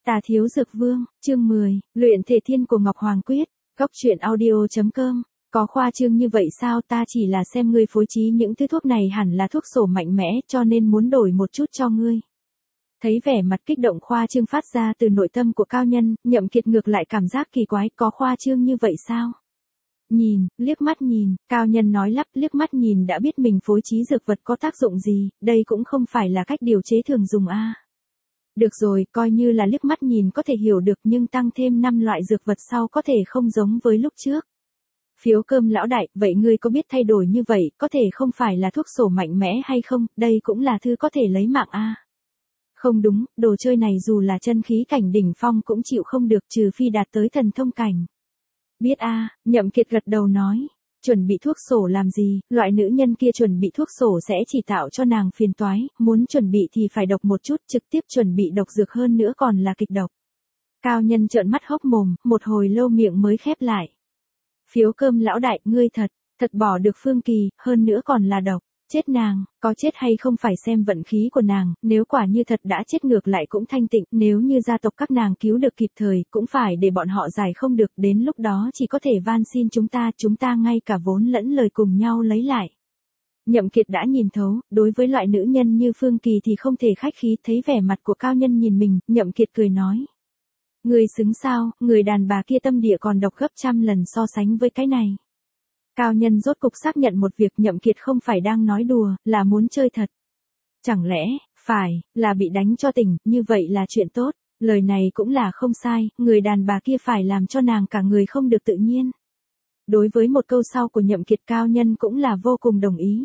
Tà Thiếu Dược Vương, chương 10, luyện thể thiên của Ngọc Hoàng Quyết, góc truyện audio.com. Có khoa trương như vậy sao? Ta chỉ là xem ngươi phối trí những thứ thuốc này hẳn là thuốc sổ mạnh mẽ cho nên muốn đổi một chút cho ngươi. Thấy vẻ mặt kích động khoa trương phát ra từ nội tâm của Cao Nhân, Nhậm Kiệt ngược lại cảm giác kỳ quái, có khoa trương như vậy sao? Nhìn, liếc mắt nhìn, Cao Nhân nói lắp, liếc mắt nhìn đã biết mình phối trí dược vật có tác dụng gì, đây cũng không phải là cách điều chế thường dùng a. Được rồi, coi như là liếc mắt nhìn có thể hiểu được nhưng tăng thêm 5 loại dược vật sau có thể không giống với lúc trước. Phiếu cơm lão đại, vậy ngươi có biết thay đổi như vậy, có thể không phải là thuốc sổ mạnh mẽ hay không, đây cũng là thứ có thể lấy mạng a. Không đúng, đồ chơi này dù là chân khí cảnh đỉnh phong cũng chịu không được trừ phi đạt tới thần thông cảnh. Biết a, Nhậm Kiệt gật đầu nói. Chuẩn bị thuốc sổ làm gì, loại nữ nhân kia chuẩn bị thuốc sổ sẽ chỉ tạo cho nàng phiền toái, muốn chuẩn bị thì phải độc một chút, trực tiếp chuẩn bị độc dược hơn nữa còn là kịch độc. Cao Nhân trợn mắt hốc mồm, một hồi lâu miệng mới khép lại. Phiếu cơm lão đại, ngươi thật bỏ được Phương Kỳ, hơn nữa còn là độc. Chết nàng, có chết hay không phải xem vận khí của nàng, nếu quả như thật đã chết ngược lại cũng thanh tịnh, nếu như gia tộc các nàng cứu được kịp thời, cũng phải để bọn họ giải không được, đến lúc đó chỉ có thể van xin chúng ta ngay cả vốn lẫn lời cùng nhau lấy lại. Nhậm Kiệt đã nhìn thấu, đối với loại nữ nhân như Phương Kỳ thì không thể khách khí, thấy vẻ mặt của Cao Nhân nhìn mình, Nhậm Kiệt cười nói. Người xứng sao, người đàn bà kia tâm địa còn độc gấp trăm lần so sánh với cái này. Cao Nhân rốt cục xác nhận một việc, Nhậm Kiệt không phải đang nói đùa, là muốn chơi thật. Chẳng lẽ, là bị đánh cho tỉnh, như vậy là chuyện tốt, lời này cũng là không sai, người đàn bà kia phải làm cho nàng cả người không được tự nhiên. Đối với một câu sau của Nhậm Kiệt, Cao Nhân cũng là vô cùng đồng ý.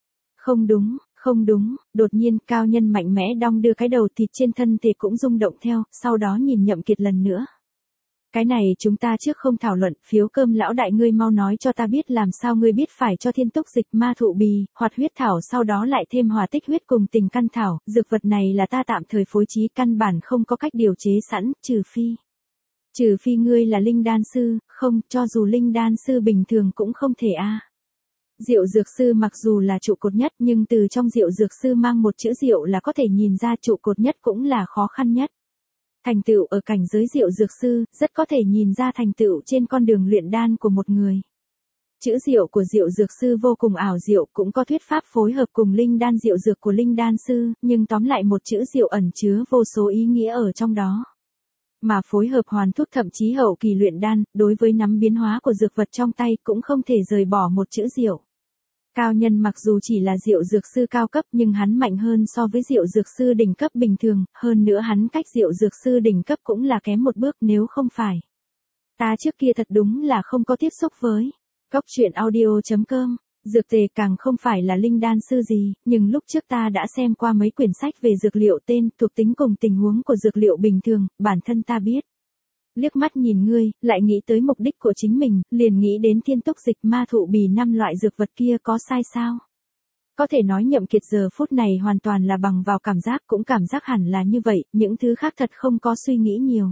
Không đúng, đột nhiên Cao Nhân mạnh mẽ đong đưa cái đầu thịt trên thân thể cũng rung động theo, sau đó nhìn Nhậm Kiệt lần nữa. Cái này chúng ta trước không thảo luận, phiếu cơm lão đại, ngươi mau nói cho ta biết làm sao ngươi biết phải cho thiên túc dịch, ma thụ bì, hoạt huyết thảo, sau đó lại thêm hòa tích huyết cùng tình căn thảo, dược vật này là ta tạm thời phối trí, căn bản không có cách điều chế sẵn, trừ phi ngươi là linh đan sư, không, cho dù linh đan sư bình thường cũng không thể a. Diệu dược sư mặc dù là trụ cột nhất nhưng từ trong diệu dược sư mang một chữ diệu là có thể nhìn ra trụ cột nhất cũng là khó khăn nhất. Thành tựu ở cảnh giới diệu dược sư, rất có thể nhìn ra thành tựu trên con đường luyện đan của một người. Chữ diệu của diệu dược sư vô cùng ảo diệu, cũng có thuyết pháp phối hợp cùng linh đan diệu dược của linh đan sư, nhưng tóm lại một chữ diệu ẩn chứa vô số ý nghĩa ở trong đó. Mà phối hợp hoàn thuốc thậm chí hậu kỳ luyện đan, đối với nắm biến hóa của dược vật trong tay cũng không thể rời bỏ một chữ diệu. Cao Nhân mặc dù chỉ là diệu dược sư cao cấp nhưng hắn mạnh hơn so với diệu dược sư đỉnh cấp bình thường, hơn nữa hắn cách diệu dược sư đỉnh cấp cũng là kém một bước, nếu không phải. Ta trước kia thật đúng là không có tiếp xúc với góc truyện audio.com, dược tề càng không phải là linh đan sư gì, nhưng lúc trước ta đã xem qua mấy quyển sách về dược liệu tên, thuộc tính cùng tình huống của dược liệu bình thường, bản thân ta biết. Liếc mắt nhìn ngươi, lại nghĩ tới mục đích của chính mình, liền nghĩ đến thiên túc dịch, ma thụ bì, 5 loại dược vật kia, có sai sao? Có thể nói Nhậm Kiệt giờ phút này hoàn toàn là bằng vào cảm giác, cũng cảm giác hẳn là như vậy, những thứ khác thật không có suy nghĩ nhiều.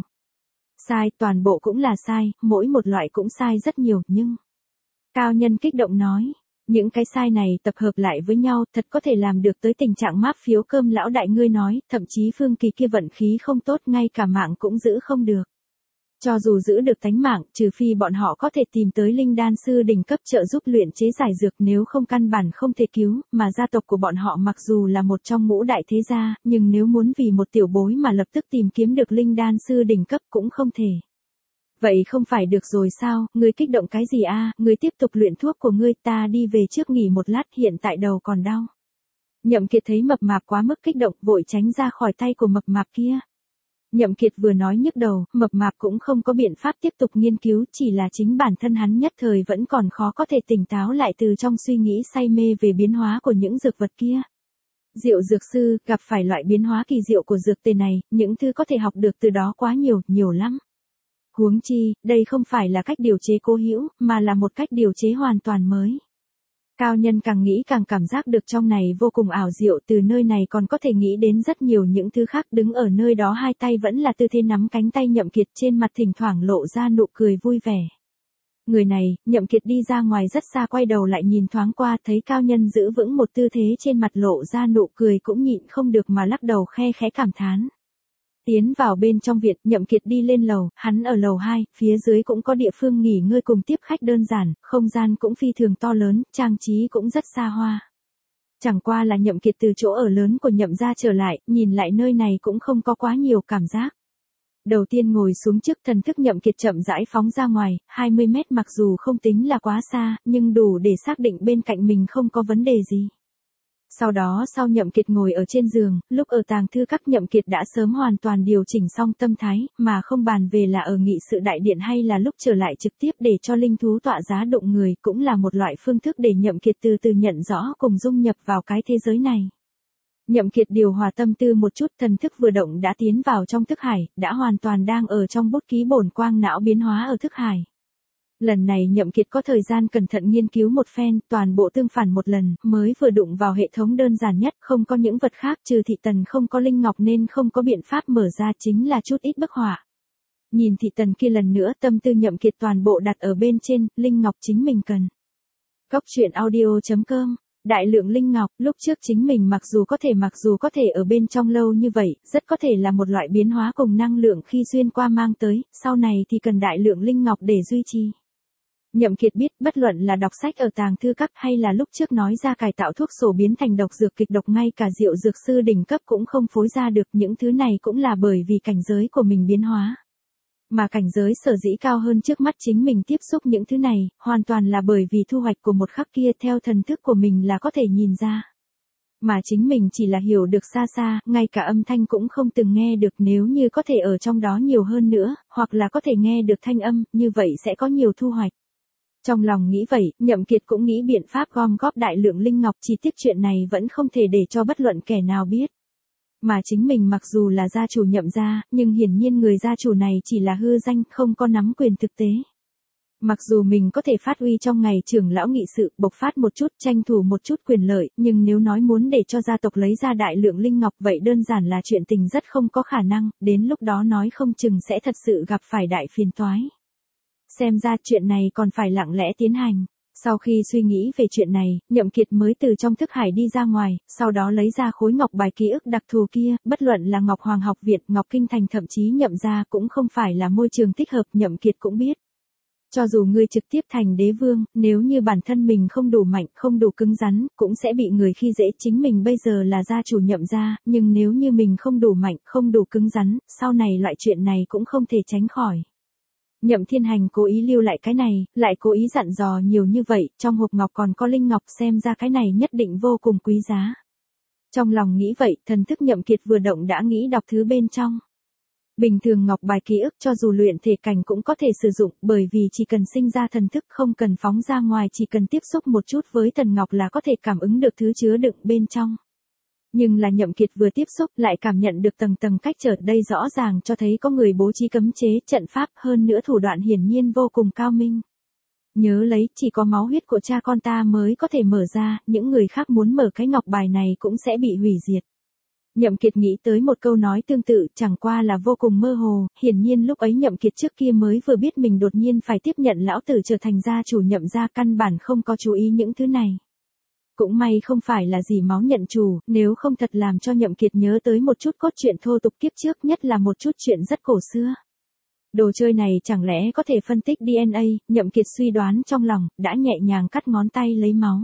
Sai, toàn bộ cũng là sai, mỗi một loại cũng sai rất nhiều, nhưng... Cao Nhân kích động nói, những cái sai này tập hợp lại với nhau, thật có thể làm được tới tình trạng máp. Phiếu cơm lão đại, ngươi nói, thậm chí Phương Kỳ kia vận khí không tốt, ngay cả mạng cũng giữ không được. Cho dù giữ được tánh mạng, trừ phi bọn họ có thể tìm tới linh đan sư đỉnh cấp trợ giúp luyện chế giải dược, nếu không căn bản không thể cứu, mà gia tộc của bọn họ mặc dù là một trong ngũ đại thế gia, nhưng nếu muốn vì một tiểu bối mà lập tức tìm kiếm được linh đan sư đỉnh cấp cũng không thể. Vậy không phải được rồi sao, ngươi kích động cái gì a? Ngươi tiếp tục luyện thuốc của ngươi, ta đi về trước nghỉ một lát, hiện tại đầu còn đau. Nhậm Kiệt thấy mập mạp quá mức kích động, vội tránh ra khỏi tay của mập mạp kia. Nhậm Kiệt vừa nói nhức đầu, mập mạp cũng không có biện pháp tiếp tục nghiên cứu, chỉ là chính bản thân hắn nhất thời vẫn còn khó có thể tỉnh táo lại từ trong suy nghĩ say mê về biến hóa của những dược vật kia. Diệu dược sư, gặp phải loại biến hóa kỳ diệu của dược tề này, những thứ có thể học được từ đó quá nhiều lắm. Huống chi, đây không phải là cách điều chế cố hữu, mà là một cách điều chế hoàn toàn mới. Cao Nhân càng nghĩ càng cảm giác được trong này vô cùng ảo diệu, từ nơi này còn có thể nghĩ đến rất nhiều những thứ khác, đứng ở nơi đó hai tay vẫn là tư thế nắm cánh tay Nhậm Kiệt, trên mặt thỉnh thoảng lộ ra nụ cười vui vẻ. Người này, Nhậm Kiệt đi ra ngoài rất xa, quay đầu lại nhìn thoáng qua, thấy Cao Nhân giữ vững một tư thế trên mặt lộ ra nụ cười cũng nhịn không được mà lắc đầu khe khẽ cảm thán. Tiến vào bên trong viện, Nhậm Kiệt đi lên lầu, hắn ở lầu 2, phía dưới cũng có địa phương nghỉ ngơi cùng tiếp khách đơn giản, không gian cũng phi thường to lớn, trang trí cũng rất xa hoa. Chẳng qua là Nhậm Kiệt từ chỗ ở lớn của Nhậm gia trở lại, nhìn lại nơi này cũng không có quá nhiều cảm giác. Đầu tiên ngồi xuống trước, thần thức Nhậm Kiệt chậm rãi phóng ra ngoài, 20 mét mặc dù không tính là quá xa, nhưng đủ để xác định bên cạnh mình không có vấn đề gì. Sau đó Nhậm Kiệt ngồi ở trên giường, lúc ở tàng thư các Nhậm Kiệt đã sớm hoàn toàn điều chỉnh xong tâm thái, mà không bàn về là ở nghị sự đại điện hay là lúc trở lại trực tiếp để cho linh thú tọa giá động người, cũng là một loại phương thức để Nhậm Kiệt từ từ nhận rõ cùng dung nhập vào cái thế giới này. Nhậm Kiệt điều hòa tâm tư một chút, thần thức vừa động đã tiến vào trong thức hải, đã hoàn toàn đang ở trong bút ký bổn quang não biến hóa ở thức hải. Lần này Nhậm Kiệt có thời gian cẩn thận nghiên cứu một phen, toàn bộ tương phản một lần, mới vừa đụng vào hệ thống đơn giản nhất, không có những vật khác, trừ thị tần không có linh ngọc nên không có biện pháp mở ra, chính là chút ít bức họa. Nhìn thị tần kia lần nữa, tâm tư Nhậm Kiệt toàn bộ đặt ở bên trên, linh ngọc chính mình cần. Góc truyện audio.com. Đại lượng linh ngọc, lúc trước chính mình mặc dù có thể ở bên trong lâu như vậy, rất có thể là một loại biến hóa cùng năng lượng khi xuyên qua mang tới, sau này thì cần đại lượng linh ngọc để duy trì. Nhậm Kiệt biết, bất luận là đọc sách ở tàng thư các hay là lúc trước nói ra cải tạo thuốc sổ biến thành độc dược kịch độc, ngay cả rượu dược sư đỉnh cấp cũng không phối ra được, những thứ này cũng là bởi vì cảnh giới của mình biến hóa. Mà cảnh giới sở dĩ cao hơn trước mắt chính mình tiếp xúc những thứ này, hoàn toàn là bởi vì thu hoạch của một khắc kia theo thần thức của mình là có thể nhìn ra. Mà chính mình chỉ là hiểu được xa xa, ngay cả âm thanh cũng không từng nghe được, nếu như có thể ở trong đó nhiều hơn nữa, hoặc là có thể nghe được thanh âm, như vậy sẽ có nhiều thu hoạch. Trong lòng nghĩ vậy, Nhậm Kiệt cũng nghĩ biện pháp gom góp đại lượng linh ngọc, chỉ tiếc chuyện này vẫn không thể để cho bất luận kẻ nào biết. Mà chính mình mặc dù là gia chủ Nhậm gia, nhưng hiển nhiên người gia chủ này chỉ là hư danh, không có nắm quyền thực tế. Mặc dù mình có thể phát huy trong ngày trưởng lão nghị sự, bộc phát một chút, tranh thủ một chút quyền lợi, nhưng nếu nói muốn để cho gia tộc lấy ra đại lượng linh ngọc vậy đơn giản là chuyện tình rất không có khả năng, đến lúc đó nói không chừng sẽ thật sự gặp phải đại phiền toái. Xem ra chuyện này còn phải lặng lẽ tiến hành. Sau khi suy nghĩ về chuyện này, Nhậm Kiệt mới từ trong thức hải đi ra ngoài, sau đó lấy ra khối ngọc bài ký ức đặc thù kia, bất luận là Ngọc Hoàng học viện, Ngọc Kinh Thành thậm chí Nhậm gia cũng không phải là môi trường thích hợp, Nhậm Kiệt cũng biết. Cho dù ngươi trực tiếp thành đế vương, nếu như bản thân mình không đủ mạnh, không đủ cứng rắn, cũng sẽ bị người khi dễ, chính mình bây giờ là gia chủ Nhậm gia, nhưng nếu như mình không đủ mạnh, không đủ cứng rắn, sau này loại chuyện này cũng không thể tránh khỏi. Nhậm Thiên Hành cố ý lưu lại cái này, lại cố ý dặn dò nhiều như vậy, trong hộp ngọc còn có linh ngọc, xem ra cái này nhất định vô cùng quý giá. Trong lòng nghĩ vậy, thần thức Nhậm Kiệt vừa động đã nghĩ đọc thứ bên trong. Bình thường ngọc bài ký ức cho dù luyện thể cảnh cũng có thể sử dụng, bởi vì chỉ cần sinh ra thần thức, không cần phóng ra ngoài, chỉ cần tiếp xúc một chút với thần ngọc là có thể cảm ứng được thứ chứa đựng bên trong. Nhưng là Nhậm Kiệt vừa tiếp xúc lại cảm nhận được tầng tầng cách trở, đây rõ ràng cho thấy có người bố trí cấm chế, trận pháp, hơn nữa thủ đoạn hiển nhiên vô cùng cao minh. Nhớ lấy, chỉ có máu huyết của cha con ta mới có thể mở ra, những người khác muốn mở cái ngọc bài này cũng sẽ bị hủy diệt. Nhậm Kiệt nghĩ tới một câu nói tương tự, chẳng qua là vô cùng mơ hồ, hiển nhiên lúc ấy Nhậm Kiệt trước kia mới vừa biết mình đột nhiên phải tiếp nhận lão tử trở thành gia chủ Nhậm gia, căn bản không có chú ý những thứ này. Cũng may không phải là gì máu nhận chủ, nếu không thật làm cho Nhậm Kiệt nhớ tới một chút cốt truyện thô tục kiếp trước, nhất là một chút chuyện rất cổ xưa. Đồ chơi này chẳng lẽ có thể phân tích DNA, Nhậm Kiệt suy đoán trong lòng, đã nhẹ nhàng cắt ngón tay lấy máu.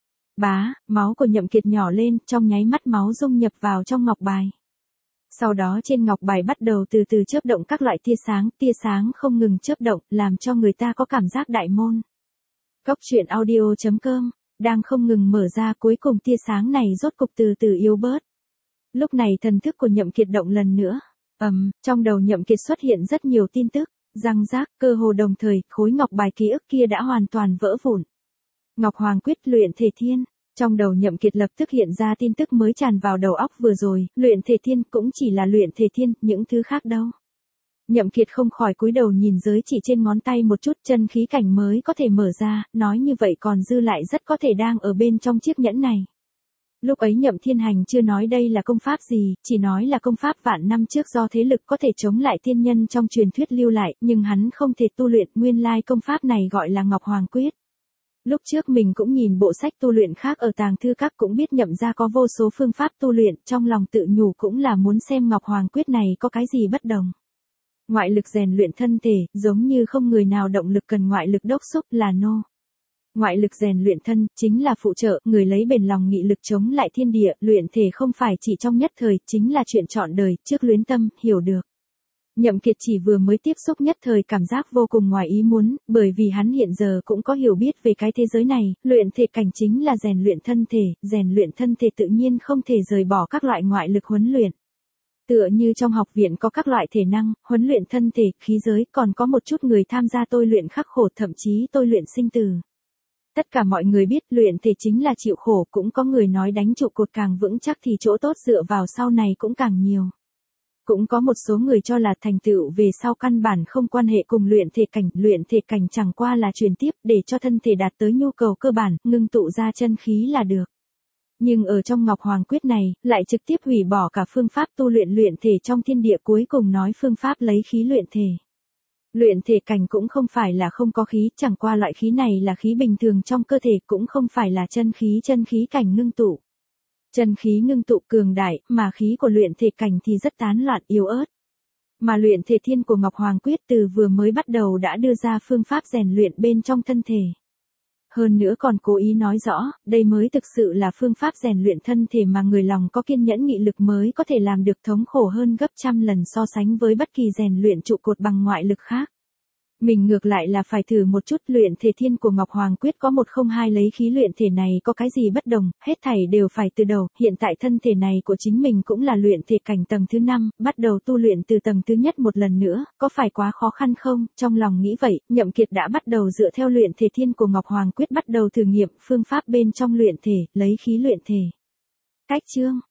Bá, máu của Nhậm Kiệt nhỏ lên, trong nháy mắt máu dung nhập vào trong ngọc bài. Sau đó trên ngọc bài bắt đầu từ từ chớp động các loại tia sáng không ngừng chớp động, làm cho người ta có cảm giác đại môn. Góc truyện audio.com đang không ngừng mở ra, cuối cùng tia sáng này rốt cục từ từ yếu bớt. Lúc này thần thức của Nhậm Kiệt động lần nữa. Trong đầu Nhậm Kiệt xuất hiện rất nhiều tin tức, răng rác, cơ hồ đồng thời, khối ngọc bài ký ức kia đã hoàn toàn vỡ vụn. Ngọc Hoàng quyết luyện thể thiên. Trong đầu Nhậm Kiệt lập tức hiện ra tin tức mới tràn vào đầu óc vừa rồi, luyện thể thiên cũng chỉ là luyện thể thiên, những thứ khác đâu. Nhậm Kiệt không khỏi cúi đầu nhìn giới chỉ trên ngón tay một chút, chân khí cảnh mới có thể mở ra, nói như vậy còn dư lại rất có thể đang ở bên trong chiếc nhẫn này. Lúc ấy Nhậm Thiên Hành chưa nói đây là công pháp gì, chỉ nói là công pháp vạn năm trước do thế lực có thể chống lại tiên nhân trong truyền thuyết lưu lại, nhưng hắn không thể tu luyện, nguyên lai công pháp này gọi là Ngọc Hoàng quyết. Lúc trước mình cũng nhìn bộ sách tu luyện khác ở tàng thư các cũng biết nhậm ra có vô số phương pháp tu luyện, trong lòng tự nhủ cũng là muốn xem Ngọc Hoàng Quyết này có cái gì bất đồng. Ngoại lực rèn luyện thân thể, giống như không người nào động lực cần ngoại lực đốc xúc là nô. Ngoại lực rèn luyện thân, chính là phụ trợ, người lấy bền lòng nghị lực chống lại thiên địa, luyện thể không phải chỉ trong nhất thời, chính là chuyện trọn đời, trước luyến tâm, hiểu được. Nhậm Kiệt chỉ vừa mới tiếp xúc nhất thời cảm giác vô cùng ngoài ý muốn, bởi vì hắn hiện giờ cũng có hiểu biết về cái thế giới này, luyện thể cảnh chính là rèn luyện thân thể tự nhiên không thể rời bỏ các loại ngoại lực huấn luyện. Tựa như trong học viện có các loại thể năng, huấn luyện thân thể, khí giới, còn có một chút người tham gia tôi luyện khắc khổ thậm chí tôi luyện sinh tử. Tất cả mọi người biết luyện thể chính là chịu khổ, cũng có người nói đánh trụ cột càng vững chắc thì chỗ tốt dựa vào sau này cũng càng nhiều. Cũng có một số người cho là thành tựu về sau căn bản không quan hệ cùng luyện thể cảnh chẳng qua là truyền tiếp để cho thân thể đạt tới nhu cầu cơ bản, ngưng tụ ra chân khí là được. Nhưng ở trong Ngọc Hoàng Quyết này, lại trực tiếp hủy bỏ cả phương pháp tu luyện thể trong thiên địa, cuối cùng nói phương pháp lấy khí luyện thể. Luyện thể cảnh cũng không phải là không có khí, chẳng qua loại khí này là khí bình thường trong cơ thể, cũng không phải là chân khí cảnh ngưng tụ. Chân khí ngưng tụ cường đại, mà khí của luyện thể cảnh thì rất tán loạn yếu ớt. Mà luyện thể thiên của Ngọc Hoàng Quyết từ vừa mới bắt đầu đã đưa ra phương pháp rèn luyện bên trong thân thể. Hơn nữa còn cố ý nói rõ, đây mới thực sự là phương pháp rèn luyện thân thể mà người lòng có kiên nhẫn nghị lực mới có thể làm được, thống khổ hơn gấp trăm lần so sánh với bất kỳ rèn luyện trụ cột bằng ngoại lực khác. Mình ngược lại là phải thử một chút luyện thể thiên của Ngọc Hoàng Quyết có 102 lấy khí luyện thể này có cái gì bất đồng, hết thảy đều phải từ đầu, hiện tại thân thể này của chính mình cũng là luyện thể cảnh tầng thứ 5, bắt đầu tu luyện từ tầng thứ nhất một lần nữa, có phải quá khó khăn không? Trong lòng nghĩ vậy, Nhậm Kiệt đã bắt đầu dựa theo luyện thể thiên của Ngọc Hoàng Quyết bắt đầu thử nghiệm phương pháp bên trong luyện thể, lấy khí luyện thể. Cách chương